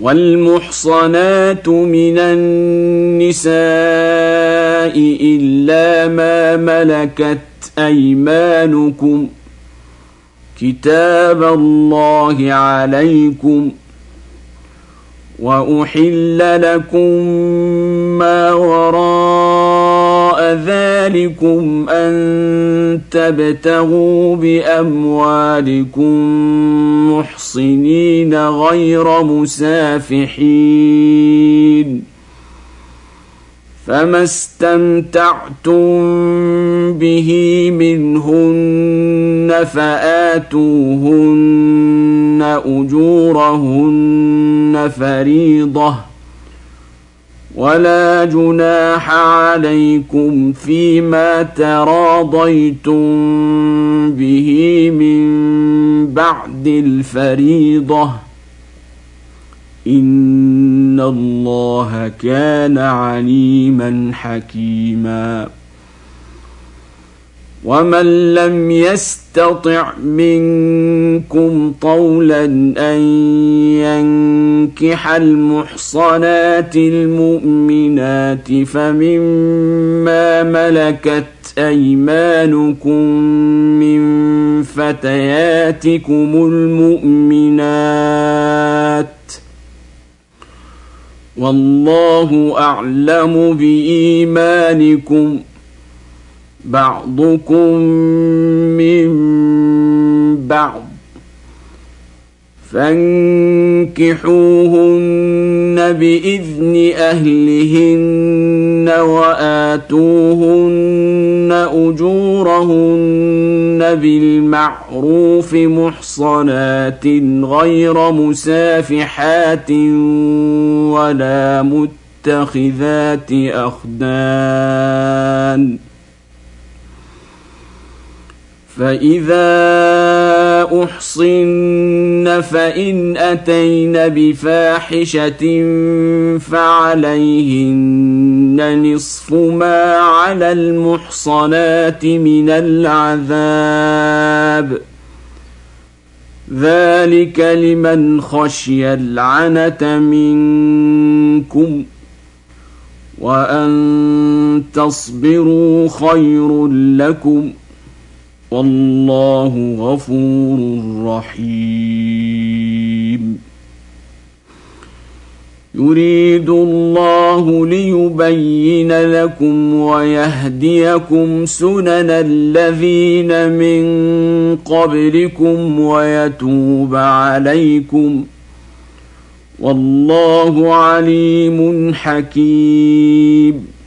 والمحصنات من النساء إلا ما ملكت أيمانكم كتاب الله عليكم وأحل لكم ما وراء ذلكم أن تبتغوا بأموالكم محصنين غير مسافحين فما استمتعتم به منهن فآتوهن أجورهن فريضة ولا جناح عليكم فيما تراضيتم به من بعد الفريضة إن الله كان عليما حكيما ومن لم يستطع منكم طولا أن ينكح المحصنات المؤمنات فمما ملكت أيمانكم من فتياتكم المؤمنات والله أعلم بإيمانكم بعضكم من بعض فانكحوهن بإذن أهلهن وآتوهن أجورهن بالمعروف محصنات غير مسافحات ولا متخذات أخدان فإذا أحصن فإن أتين بفاحشة فعليهن نصف ما على المحصنات من العذاب ذلك لمن خشي العنة منكم وأن تصبروا خير لكم والله غفور رحيم يريد الله ليبين لكم ويهديكم سنن الذين من قبلكم ويتوب عليكم والله عليم حكيم